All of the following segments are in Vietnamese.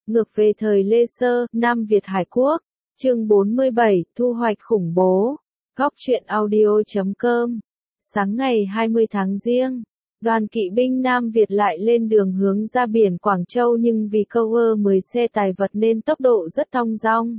Ngược về thời Lê Sơ, Nam Việt Hải Quốc, chương 47, thu hoạch khủng bố. Góc truyện audio.com. Sáng ngày 20 tháng Giêng, đoàn kỵ binh Nam Việt lại lên đường hướng ra biển Quảng Châu, nhưng vì câu 10 xe tài vật nên tốc độ rất thong dong.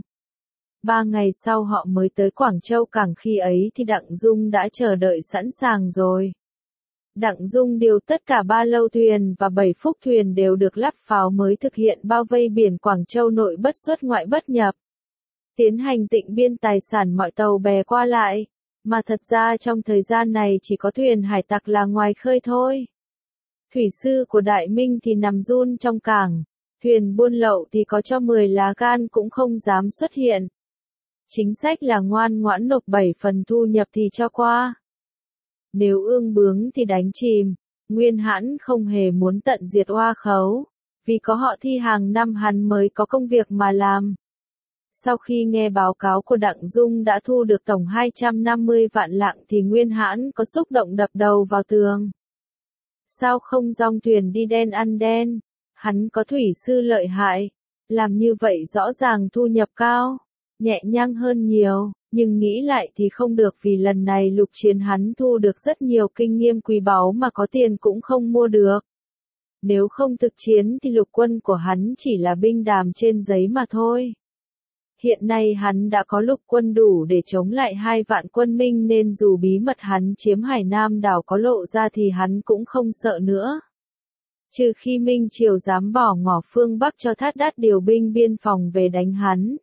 3 ngày sau họ mới tới Quảng Châu cảng, khi ấy thì Đặng Dung đã chờ đợi sẵn sàng rồi. Đặng Dung điều tất cả 3 lâu thuyền và 7 phúc thuyền đều được lắp pháo mới thực hiện bao vây biển Quảng Châu nội bất xuất ngoại bất nhập. Tiến hành tịnh biên tài sản mọi tàu bè qua lại, mà thật ra trong thời gian này chỉ có thuyền hải tặc là ngoài khơi thôi. Thủy sư của Đại Minh thì nằm run trong cảng, thuyền buôn lậu thì có cho 10 lá gan cũng không dám xuất hiện. Chính sách là ngoan ngoãn nộp 7 phần thu nhập thì cho qua. Nếu ương bướng thì đánh chìm. Nguyên Hãn không hề muốn tận diệt Oa Khấu, vì có họ thì hàng năm hắn mới có công việc mà làm. Sau khi nghe báo cáo của Đặng Dung đã thu được tổng 250 vạn lạng thì Nguyên Hãn có xúc động đập đầu vào tường. Sao không dong thuyền đi đen ăn đen? Hắn có thủy sư lợi hại, làm như vậy rõ ràng thu nhập cao, nhẹ nhàng hơn nhiều. Nhưng nghĩ lại thì không được, vì lần này lục chiến hắn thu được rất nhiều kinh nghiệm quý báu mà có tiền cũng không mua được. Nếu không thực chiến thì lục quân của hắn chỉ là binh đàm trên giấy mà thôi. Hiện nay hắn đã có lục quân đủ để chống lại 2 vạn quân Minh, nên dù bí mật hắn chiếm Hải Nam đảo có lộ ra thì hắn cũng không sợ nữa. Trừ khi Minh Triều dám bỏ ngỏ phương Bắc cho Thát Đát điều binh biên phòng về đánh hắn.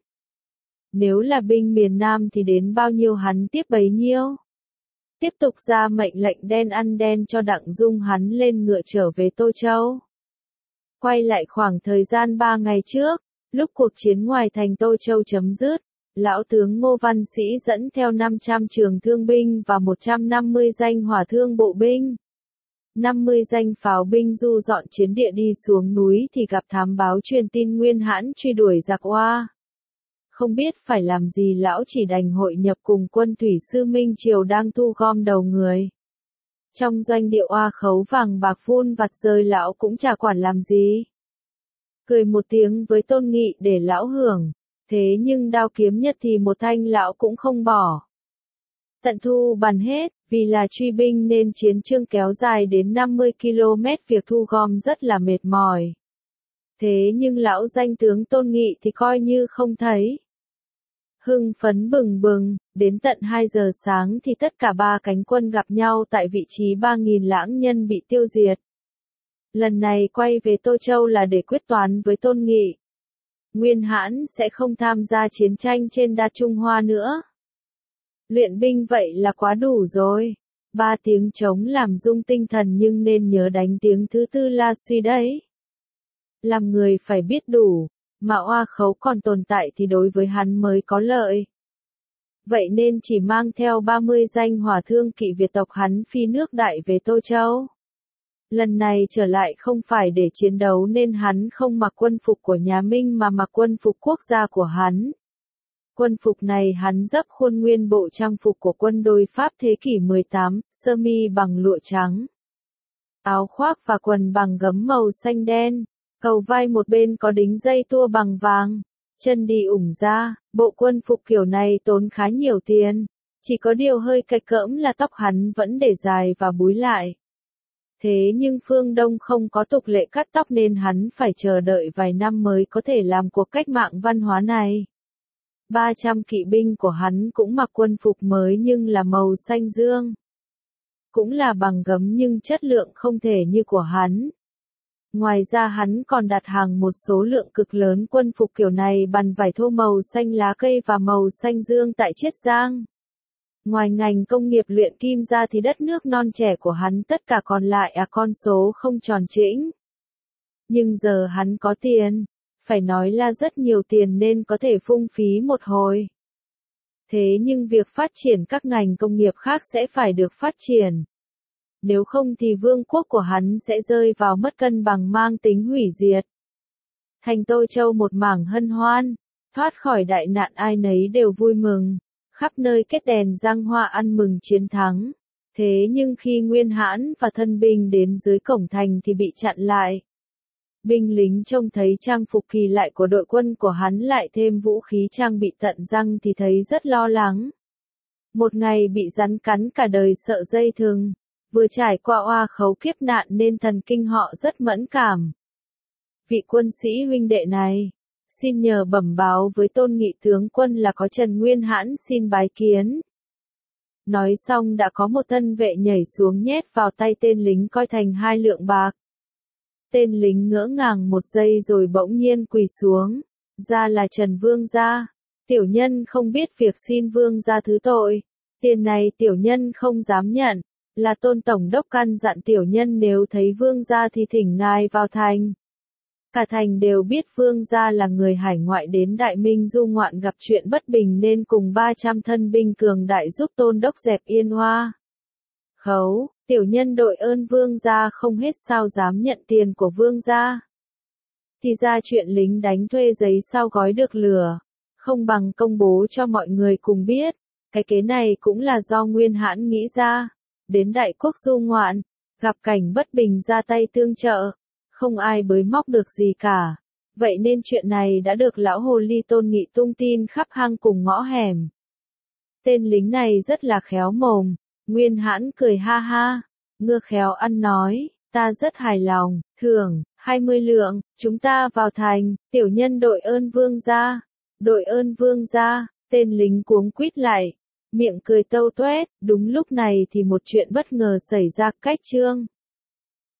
Nếu là binh miền Nam thì đến bao nhiêu hắn tiếp bấy nhiêu. Tiếp tục ra mệnh lệnh đen ăn đen cho Đặng Dung, hắn lên ngựa trở về Tô Châu. Quay lại khoảng thời gian 3 ngày trước, lúc cuộc chiến ngoài thành Tô Châu chấm dứt, lão tướng Ngô Văn Sĩ dẫn theo 500 trường thương binh và 150 danh hỏa thương bộ binh, 50 danh pháo binh du dọn chiến địa đi xuống núi thì gặp thám báo truyền tin Nguyên Hãn truy đuổi giặc Oa. Không biết phải làm gì, lão chỉ đành hội nhập cùng quân thủy sư Minh Triều đang thu gom đầu người. Trong doanh địa Oa Khấu vàng bạc vun vặt rơi, lão cũng chả quản làm gì. Cười một tiếng với Tôn Nghị để lão hưởng, thế nhưng đao kiếm nhật thì một thanh lão cũng không bỏ. Tận thu bắn hết, vì là truy binh nên chiến chương kéo dài đến 50 km, việc thu gom rất là mệt mỏi. Thế nhưng lão danh tướng Tôn Nghị thì coi như không thấy. Hưng phấn bừng bừng, đến tận 2 giờ sáng thì tất cả 3 cánh quân gặp nhau tại vị trí 3.000 lãng nhân bị tiêu diệt. Lần này quay về Tô Châu là để quyết toán với Tôn Nghị. Nguyên Hãn sẽ không tham gia chiến tranh trên Đa Trung Hoa nữa. Luyện binh vậy là quá đủ rồi. 3 tiếng trống làm rung tinh thần, nhưng nên nhớ đánh tiếng thứ 4 la suy đấy. Làm người phải biết đủ. Mà Oa Khấu còn tồn tại thì đối với hắn mới có lợi. Vậy nên chỉ mang theo 30 danh hỏa thương kỵ Việt tộc hắn phi nước đại về Tô Châu. Lần này trở lại không phải để chiến đấu nên hắn không mặc quân phục của nhà Minh mà mặc quân phục quốc gia của hắn. Quân phục này hắn dấp khuôn nguyên bộ trang phục của quân đội Pháp thế kỷ 18, sơ mi bằng lụa trắng, áo khoác và quần bằng gấm màu xanh đen. Cầu vai một bên có đính dây tua bằng vàng, chân đi ủng ra. Bộ quân phục kiểu này tốn khá nhiều tiền, chỉ có điều hơi cạch cỡm là tóc hắn vẫn để dài và búi lại. Thế nhưng phương Đông không có tục lệ cắt tóc nên hắn phải chờ đợi vài năm mới có thể làm cuộc cách mạng văn hóa này. 300 kỵ binh của hắn cũng mặc quân phục mới nhưng là màu xanh dương. Cũng là bằng gấm nhưng chất lượng không thể như của hắn. Ngoài ra hắn còn đặt hàng một số lượng cực lớn quân phục kiểu này bằng vải thô màu xanh lá cây và màu xanh dương tại Chiết Giang. Ngoài ngành công nghiệp luyện kim ra thì đất nước non trẻ của hắn tất cả còn lại con số không tròn trĩnh. Nhưng giờ hắn có tiền, phải nói là rất nhiều tiền nên có thể phung phí một hồi. Thế nhưng việc phát triển các ngành công nghiệp khác sẽ phải được phát triển. Nếu không thì vương quốc của hắn sẽ rơi vào mất cân bằng mang tính hủy diệt. Thành Tô Châu một mảng hân hoan, thoát khỏi đại nạn ai nấy đều vui mừng, khắp nơi kết đèn giăng hoa ăn mừng chiến thắng. Thế nhưng khi Nguyên Hãn và thân binh đến dưới cổng thành thì bị chặn lại. Binh lính trông thấy trang phục kỳ lạ của đội quân của hắn lại thêm vũ khí trang bị tận răng thì thấy rất lo lắng. Một ngày bị rắn cắn cả đời sợ dây thừng, vừa trải qua oa khấu kiếp nạn nên thần kinh họ rất mẫn cảm. Vị quân sĩ huynh đệ này, xin nhờ bẩm báo với Tôn Nghị tướng quân là có Trần Nguyên Hãn xin bái kiến. Nói xong đã có một thân vệ nhảy xuống nhét vào tay tên lính coi thành 2 lượng bạc. Tên lính ngỡ ngàng một giây rồi bỗng nhiên quỳ xuống. Ra là Trần Vương gia. Tiểu nhân không biết việc xin Vương gia thứ tội. Tiền này tiểu nhân không dám nhận. Là Tôn Tổng đốc căn dặn tiểu nhân nếu thấy Vương gia thì thỉnh ngài vào thành. Cả thành đều biết Vương gia là người hải ngoại đến Đại Minh du ngoạn gặp chuyện bất bình nên cùng 300 thân binh cường đại giúp Tôn đốc dẹp yên oa khấu. Tiểu nhân đội ơn Vương gia không hết sao dám nhận tiền của Vương gia. Thì ra chuyện lính đánh thuê giấy sao gói được lửa, không bằng công bố cho mọi người cùng biết. Cái kế này cũng là do Nguyên Hãn nghĩ ra. Đến Đại Quốc du ngoạn, gặp cảnh bất bình ra tay tương trợ, không ai bới móc được gì cả. Vậy nên chuyện này đã được lão hồ ly Tôn Nghị tung tin khắp hang cùng ngõ hẻm. Tên lính này rất là khéo mồm. Nguyên Hãn cười ha ha, ngưa khéo ăn nói, ta rất hài lòng, thưởng 20 lượng, chúng ta vào thành, tiểu nhân đội ơn Vương gia, đội ơn Vương gia. Tên lính cuống quýt lại, miệng cười tâu tuét. Đúng lúc này thì một chuyện bất ngờ xảy ra. Cách chương